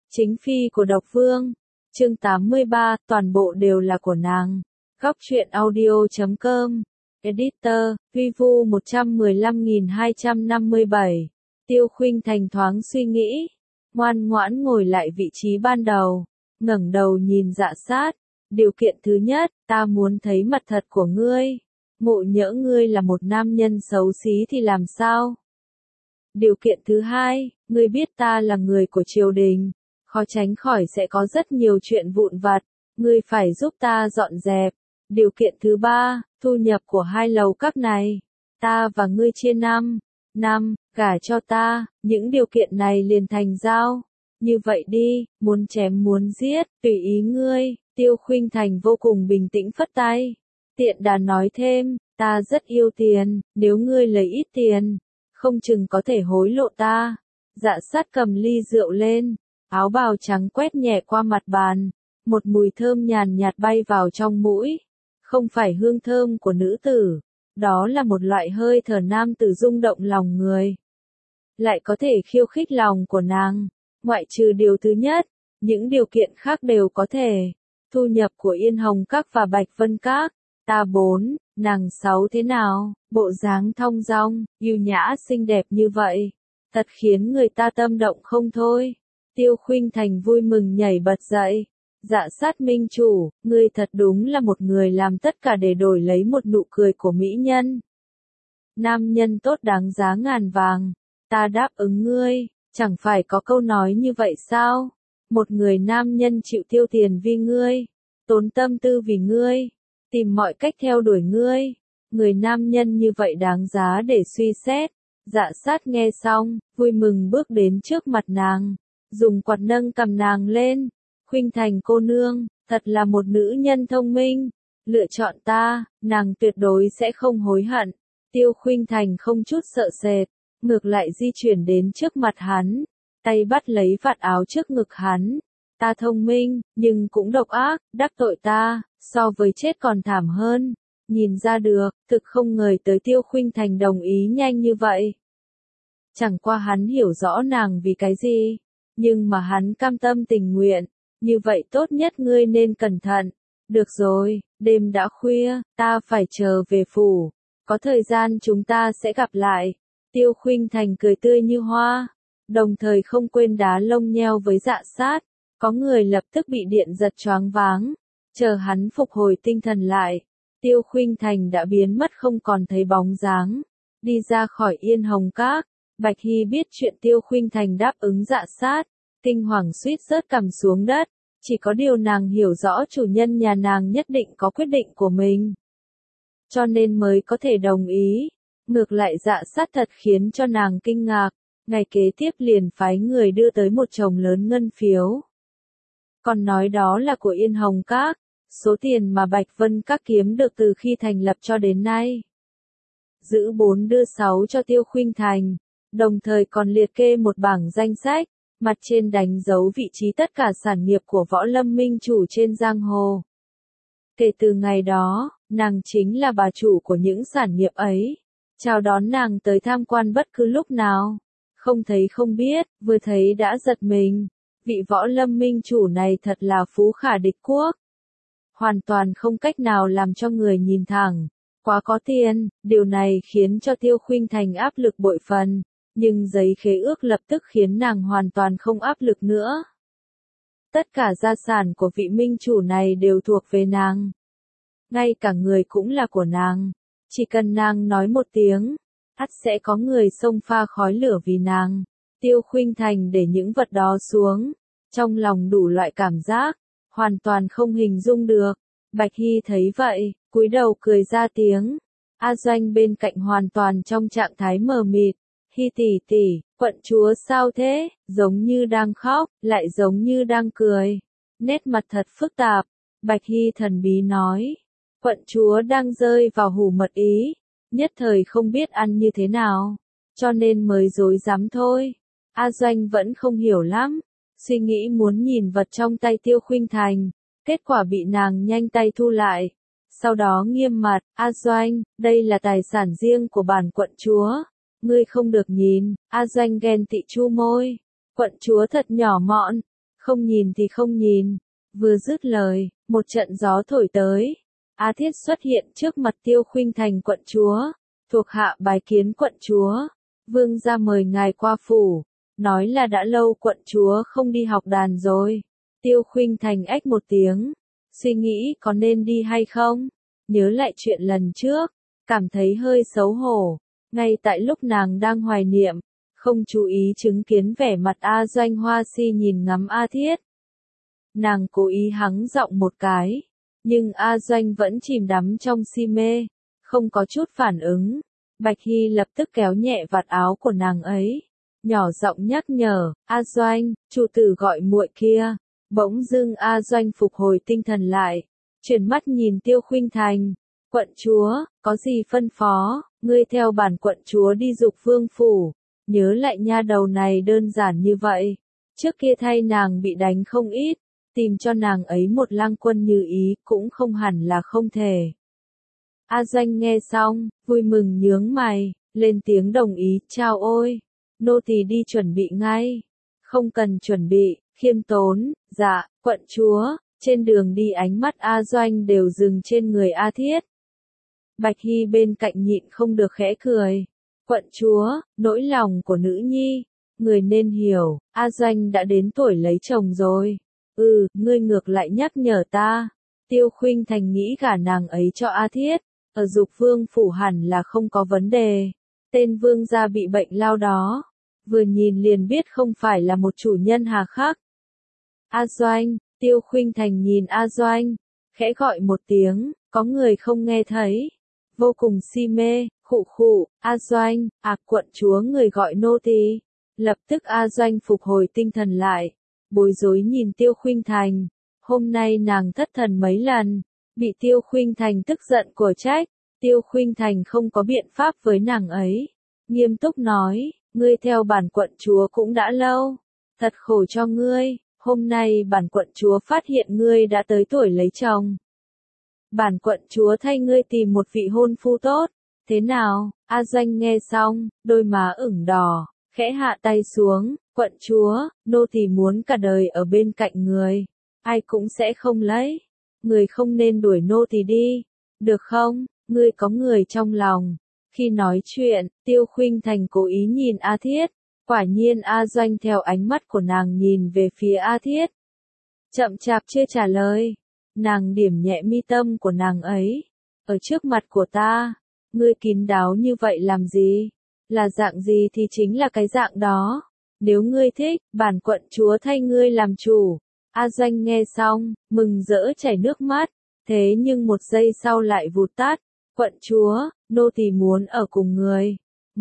Chính phi của độc vương. Chương 83, toàn bộ đều là của nàng. Góc truyện audio.com. Editor, Vivu 115257. Tiêu Khuynh Thành thoáng suy nghĩ, ngoan ngoãn ngồi lại vị trí ban đầu, ngẩng đầu nhìn Dạ Sát. Điều kiện thứ nhất, ta muốn thấy mặt thật của ngươi. Ngộ nhỡ ngươi là một nam nhân xấu xí thì làm sao? Điều kiện thứ hai, ngươi biết ta là người của triều đình, khó tránh khỏi sẽ có rất nhiều chuyện vụn vặt, ngươi phải giúp ta dọn dẹp. Điều kiện thứ ba, thu nhập của hai lầu các này, ta và ngươi chia năm, gả cho ta, những điều kiện này liền thành giao. Như vậy đi, muốn chém muốn giết, tùy ý ngươi. Tiêu Khuynh Thành vô cùng bình tĩnh phất tay. Tiện đà nói thêm, ta rất yêu tiền, nếu ngươi lấy ít tiền, không chừng có thể hối lộ ta. Dạ Sát cầm ly rượu lên, áo bào trắng quét nhẹ qua mặt bàn, một mùi thơm nhàn nhạt bay vào trong mũi. Không phải hương thơm của nữ tử, đó là một loại hơi thở nam tử rung động lòng người, lại có thể khiêu khích lòng của nàng. Ngoại trừ điều thứ nhất, những điều kiện khác đều có thể. Thu nhập của Yên Hồng Các và Bạch Vân Các, ta 4, nàng 6 thế nào? Bộ dáng thong dong, yêu nhã xinh đẹp như vậy, thật khiến người ta tâm động không thôi. Tiêu Khuynh Thành vui mừng nhảy bật dậy. Dạ Sát minh chủ, ngươi thật đúng là một người làm tất cả để đổi lấy một nụ cười của mỹ nhân. Nam nhân tốt đáng giá ngàn vàng, ta đáp ứng ngươi, chẳng phải có câu nói như vậy sao? Một người nam nhân chịu tiêu tiền vì ngươi, tốn tâm tư vì ngươi, tìm mọi cách theo đuổi ngươi. Người nam nhân như vậy đáng giá để suy xét. Dạ Sát nghe xong, vui mừng bước đến trước mặt nàng, dùng quạt nâng cầm nàng lên. Khuynh Thành cô nương, thật là một nữ nhân thông minh. Lựa chọn ta, nàng tuyệt đối sẽ không hối hận. Tiêu Khuynh Thành không chút sợ sệt, ngược lại di chuyển đến trước mặt hắn, tay bắt lấy vạt áo trước ngực hắn. Ta thông minh, nhưng cũng độc ác, đắc tội ta, so với chết còn thảm hơn. Nhìn ra được, thực không ngờ tới Tiêu Khuynh Thành đồng ý nhanh như vậy. Chẳng qua hắn hiểu rõ nàng vì cái gì, nhưng mà hắn cam tâm tình nguyện. Như vậy tốt nhất ngươi nên cẩn thận. Được rồi, đêm đã khuya, ta phải trở về phủ. Có thời gian chúng ta sẽ gặp lại. Tiêu Khuynh Thành cười tươi như hoa, đồng thời không quên đá lông nheo với Dạ Sát. Có người lập tức bị điện giật choáng váng. Chờ hắn phục hồi tinh thần lại, Tiêu Khuynh Thành đã biến mất không còn thấy bóng dáng. Đi ra khỏi Yên Hồng Các, Bạch Hy biết chuyện Tiêu Khuynh Thành đáp ứng Dạ Sát, kinh hoàng suýt rớt cằm xuống đất. Chỉ có điều nàng hiểu rõ chủ nhân nhà nàng nhất định có quyết định của mình, cho nên mới có thể đồng ý. Ngược lại Dạ Sát thật khiến cho nàng kinh ngạc, ngày kế tiếp liền phái người đưa tới một chồng lớn ngân phiếu. Còn nói đó là của Yên Hồng Các, số tiền mà Bạch Vân Các kiếm được từ khi thành lập cho đến nay. Giữ 4 đưa 6 cho Tiêu Khuynh Thành, đồng thời còn liệt kê một bảng danh sách, mặt trên đánh dấu vị trí tất cả sản nghiệp của Võ Lâm minh chủ trên giang hồ. Kể từ ngày đó, nàng chính là bà chủ của những sản nghiệp ấy. Chào đón nàng tới tham quan bất cứ lúc nào. Không thấy không biết, vừa thấy đã giật mình. Vị Võ Lâm minh chủ này thật là phú khả địch quốc. Hoàn toàn không cách nào làm cho người nhìn thẳng. Quá có tiền, điều này khiến cho Tiêu Khuynh Thành áp lực bội phần. Nhưng giấy khế ước lập tức khiến nàng hoàn toàn không áp lực nữa. Tất cả gia sản của vị minh chủ này đều thuộc về nàng. Ngay cả người cũng là của nàng. Chỉ cần nàng nói một tiếng, ắt sẽ có người xông pha khói lửa vì nàng. Tiêu Khuynh Thành để những vật đó xuống, trong lòng đủ loại cảm giác, hoàn toàn không hình dung được. Bạch Hy thấy vậy, cúi đầu cười ra tiếng. A Doanh bên cạnh hoàn toàn trong trạng thái mờ mịt. Hy tỷ tỷ, quận chúa sao thế? Giống như đang khóc, lại giống như đang cười. Nét mặt thật phức tạp. Bạch Hy thần bí nói. Quận chúa đang rơi vào hủ mật ý. Nhất thời không biết ăn như thế nào, cho nên mới rối rắm thôi. A Doanh vẫn không hiểu lắm. Suy nghĩ muốn nhìn vật trong tay Tiêu Khuynh Thành. Kết quả bị nàng nhanh tay thu lại. Sau đó nghiêm mặt, A Doanh, đây là tài sản riêng của bản quận chúa. Ngươi không được nhìn. A Doanh ghen tị chu môi. Quận chúa thật nhỏ mọn, Không nhìn thì không nhìn. Vừa dứt lời, một trận gió thổi tới. A Thiết xuất hiện trước mặt Tiêu Khuynh Thành quận chúa. Thuộc hạ bái kiến quận chúa. Vương gia mời ngài qua phủ. Nói là đã lâu quận chúa không đi học đàn rồi. Tiêu Khuynh Thành ách một tiếng. Suy nghĩ có nên đi hay không? Nhớ lại chuyện lần trước. Cảm thấy hơi xấu hổ. Ngay tại lúc nàng đang hoài niệm. Không chú ý chứng kiến vẻ mặt A Doanh Hoa Si nhìn ngắm A Thiết. Nàng cố ý hắng giọng một cái. Nhưng A Doanh vẫn chìm đắm trong si mê. Không có chút phản ứng. Bạch Hy lập tức kéo nhẹ vạt áo của nàng ấy. Nhỏ giọng nhắc nhở, A Doanh, chủ tử gọi muội kia. Bỗng dưng A Doanh phục hồi tinh thần lại. Chuyển mắt nhìn Tiêu Khuynh Thành. Quận chúa, có gì phân phó, ngươi theo bản quận chúa đi dục vương phủ. Nhớ lại nha đầu này đơn giản như vậy. Trước kia thay nàng bị đánh không ít. Tìm cho nàng ấy một lang quân như ý cũng không hẳn là không thể. A Doanh nghe xong, vui mừng nhướng mày, lên tiếng đồng ý, chào ôi. Nô tỳ đi chuẩn bị ngay. Không cần chuẩn bị, khiêm tốn, dạ, quận chúa. Trên đường đi ánh mắt A Doanh đều dừng trên người A Thiết. Bạch Hy bên cạnh nhịn không được khẽ cười. Quận chúa, nỗi lòng của nữ nhi. Người nên hiểu, A Doanh đã đến tuổi lấy chồng rồi. Ngươi ngược lại nhắc nhở ta. Tiêu Khuynh Thành nghĩ gả nàng ấy cho A Thiết. Ở dục vương phủ hẳn là không có vấn đề. Tên vương gia bị bệnh lao đó. Vừa nhìn liền biết không phải là một chủ nhân hà khắc. A Doanh, Tiêu Khuynh Thành nhìn A Doanh. Khẽ gọi một tiếng, có người không nghe thấy. Vô cùng si mê, khụ khụ, A Doanh, quận chúa người gọi nô tỳ. Lập tức A Doanh phục hồi tinh thần lại. Bối rối nhìn Tiêu Khuynh Thành. Hôm nay nàng thất thần mấy lần. Bị Tiêu Khuynh Thành tức giận của trách. Tiêu Khuynh Thành không có biện pháp với nàng ấy. Nghiêm túc nói, ngươi theo bản quận chúa cũng đã lâu. Thật khổ cho ngươi, hôm nay bản quận chúa phát hiện ngươi đã tới tuổi lấy chồng. Bản quận chúa thay ngươi tìm một vị hôn phu tốt. Thế nào? A Doanh nghe xong, đôi má ửng đỏ, khẽ hạ tay xuống. Quận chúa, nô tỳ muốn cả đời ở bên cạnh người. Ai cũng sẽ không lấy. Người không nên đuổi nô tỳ đi. Được không? Ngươi có người trong lòng. Khi nói chuyện, Tiêu Khuynh Thành cố ý nhìn A Thiết. Quả nhiên A Doanh theo ánh mắt của nàng nhìn về phía A Thiết. Chậm chạp chưa trả lời. Nàng điểm nhẹ mi tâm của nàng ấy. Ở trước mặt của ta, ngươi kín đáo như vậy làm gì? Là dạng gì thì chính là cái dạng đó. Nếu ngươi thích, bản quận chúa thay ngươi làm chủ. A Doanh nghe xong, mừng rỡ chảy nước mắt. Thế nhưng một giây sau lại vụt tắt. Quận chúa, nô tỳ muốn ở cùng người.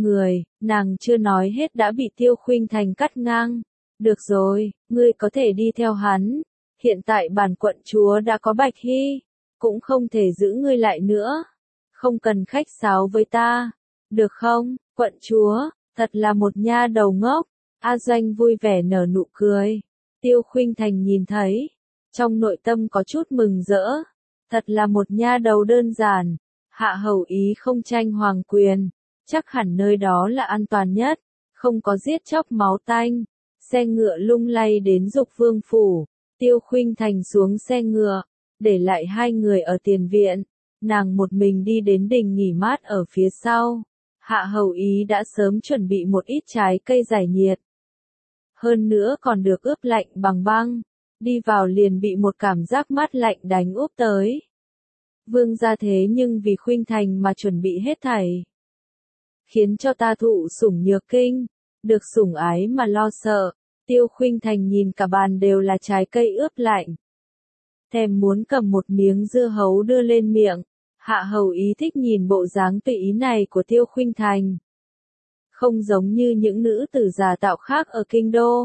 Nàng chưa nói hết đã bị Tiêu Khuynh Thành cắt ngang. Được rồi, ngươi có thể đi theo hắn. Hiện tại bản quận chúa đã có Bạch Hy. Cũng không thể giữ ngươi lại nữa. Không cần khách sáo với ta. Được không, quận chúa, thật là một nha đầu ngốc. A Doanh vui vẻ nở nụ cười. Tiêu Khuynh Thành nhìn thấy. Trong nội tâm có chút mừng rỡ. Thật là một nha đầu đơn giản. Hạ hầu ý không tranh hoàng quyền. Chắc hẳn nơi đó là an toàn nhất. Không có giết chóc máu tanh. Xe ngựa lung lay đến dục vương phủ. Tiêu Khuynh Thành xuống xe ngựa. Để lại hai người ở tiền viện. Nàng một mình đi đến đình nghỉ mát ở phía sau. Hạ hầu ý đã sớm chuẩn bị một ít trái cây giải nhiệt. Hơn nữa còn được ướp lạnh bằng băng. Đi vào liền bị một cảm giác mát lạnh đánh úp tới. Vương gia thế nhưng vì Khuynh Thành mà chuẩn bị hết thảy. Khiến cho ta thụ sủng nhược kinh. Được sủng ái mà lo sợ. Tiêu Khuynh Thành nhìn cả bàn đều là trái cây ướp lạnh. Thèm muốn cầm một miếng dưa hấu đưa lên miệng. Hạ hầu ý thích nhìn bộ dáng tùy ý này của Tiêu Khuynh Thành. Không giống như những nữ tử già tạo khác ở kinh đô.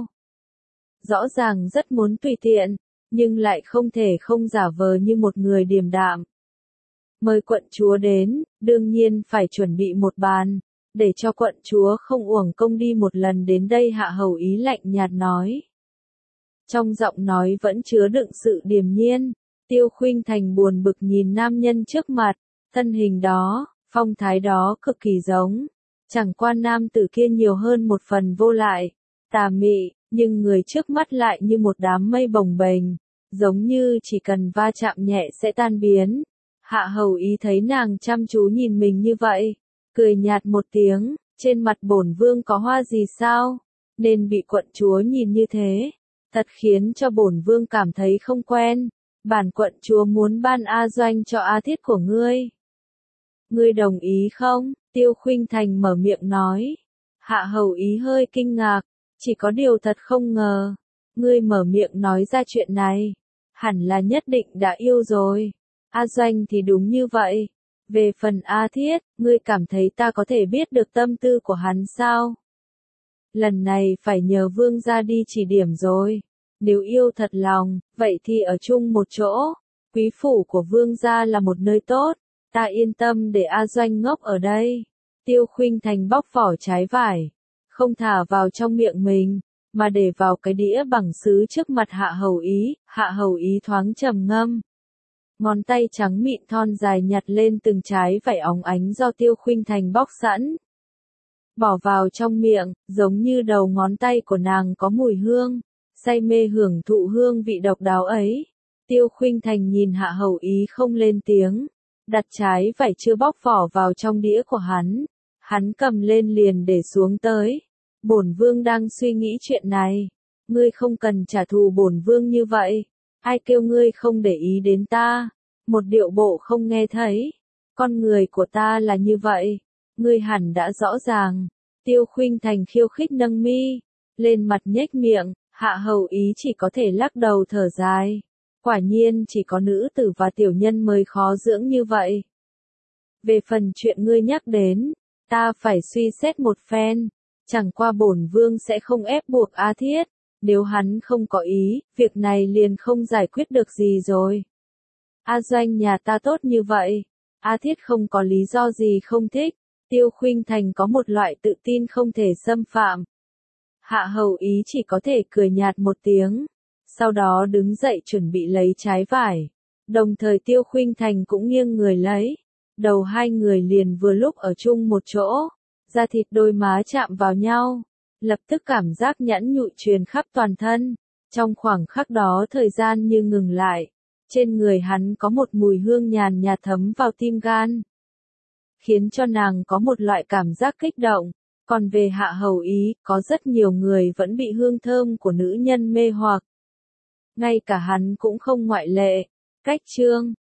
Rõ ràng rất muốn tùy tiện, nhưng lại không thể không giả vờ như một người điềm đạm. Mời quận chúa đến, đương nhiên phải chuẩn bị một bàn, để cho quận chúa không uổng công đi một lần đến đây. Hạ hầu ý lạnh nhạt nói. Trong giọng nói vẫn chứa đựng sự điềm nhiên. Tiêu Khuynh Thành buồn bực nhìn nam nhân trước mặt, thân hình đó, phong thái đó cực kỳ giống. Chẳng qua nam tử kia nhiều hơn một phần vô lại, tà mị, nhưng người trước mắt lại như một đám mây bồng bềnh, giống như chỉ cần va chạm nhẹ sẽ tan biến. Hạ hầu ý thấy nàng chăm chú nhìn mình như vậy, cười nhạt một tiếng, trên mặt bổn vương có hoa gì sao, nên bị quận chúa nhìn như thế, thật khiến cho bổn vương cảm thấy không quen. Bản quận chúa muốn ban A Doanh cho A Thiết của ngươi. Ngươi đồng ý không? Tiêu Khuynh Thành mở miệng nói. Hạ hầu ý hơi kinh ngạc, chỉ có điều thật không ngờ. Ngươi mở miệng nói ra chuyện này, hẳn là nhất định đã yêu rồi. A Doanh thì đúng như vậy. Về phần A Thiết, ngươi cảm thấy ta có thể biết được tâm tư của hắn sao? Lần này phải nhờ vương gia đi chỉ điểm rồi. Nếu yêu thật lòng, vậy thì ở chung một chỗ. Quý phủ của vương gia là một nơi tốt, ta yên tâm để A Doanh ngốc ở đây. Tiêu Khuynh Thành bóc vỏ trái vải, không thả vào trong miệng mình, mà để vào cái đĩa bằng sứ trước mặt Hạ hầu ý. Hạ hầu ý thoáng trầm ngâm. Ngón tay trắng mịn thon dài nhặt lên từng trái vải óng ánh do Tiêu Khuynh Thành bóc sẵn. Bỏ vào trong miệng, giống như đầu ngón tay của nàng có mùi hương, say mê hưởng thụ hương vị độc đáo ấy. Tiêu Khuynh Thành nhìn Hạ hầu ý không lên tiếng, đặt trái vải chưa bóc vỏ vào trong đĩa của hắn. Hắn cầm lên liền để xuống tới. Bổn vương đang suy nghĩ chuyện này. Ngươi không cần trả thù bổn vương như vậy. Ai kêu ngươi không để ý đến ta? Một điệu bộ không nghe thấy. Con người của ta là như vậy. Ngươi hẳn đã rõ ràng. Tiêu Khuynh Thành khiêu khích nâng mi lên mặt nhếch miệng. Hạ hầu ý chỉ có thể lắc đầu thở dài. Quả nhiên chỉ có nữ tử và tiểu nhân mới khó dưỡng như vậy. Về phần chuyện ngươi nhắc đến, ta phải suy xét một phen. Chẳng qua bổn vương sẽ không ép buộc A Thiết. Nếu hắn không có ý, việc này liền không giải quyết được gì rồi. A Doanh nhà ta tốt như vậy. A Thiết không có lý do gì không thích. Tiêu Khuynh Thành có một loại tự tin không thể xâm phạm. Hạ hầu ý chỉ có thể cười nhạt một tiếng. Sau đó đứng dậy chuẩn bị lấy trái vải. Đồng thời Tiêu Khuynh Thành cũng nghiêng người lấy. Đầu hai người liền vừa lúc ở chung một chỗ. Da thịt đôi má chạm vào nhau. Lập tức cảm giác nhẵn nhụi truyền khắp toàn thân. Trong khoảng khắc đó thời gian như ngừng lại. Trên người hắn có một mùi hương nhàn nhạt thấm vào tim gan, khiến cho nàng có một loại cảm giác kích động. Còn về Hạ hầu ý, có rất nhiều người vẫn bị hương thơm của nữ nhân mê hoặc. Ngay cả hắn cũng không ngoại lệ. Cách chương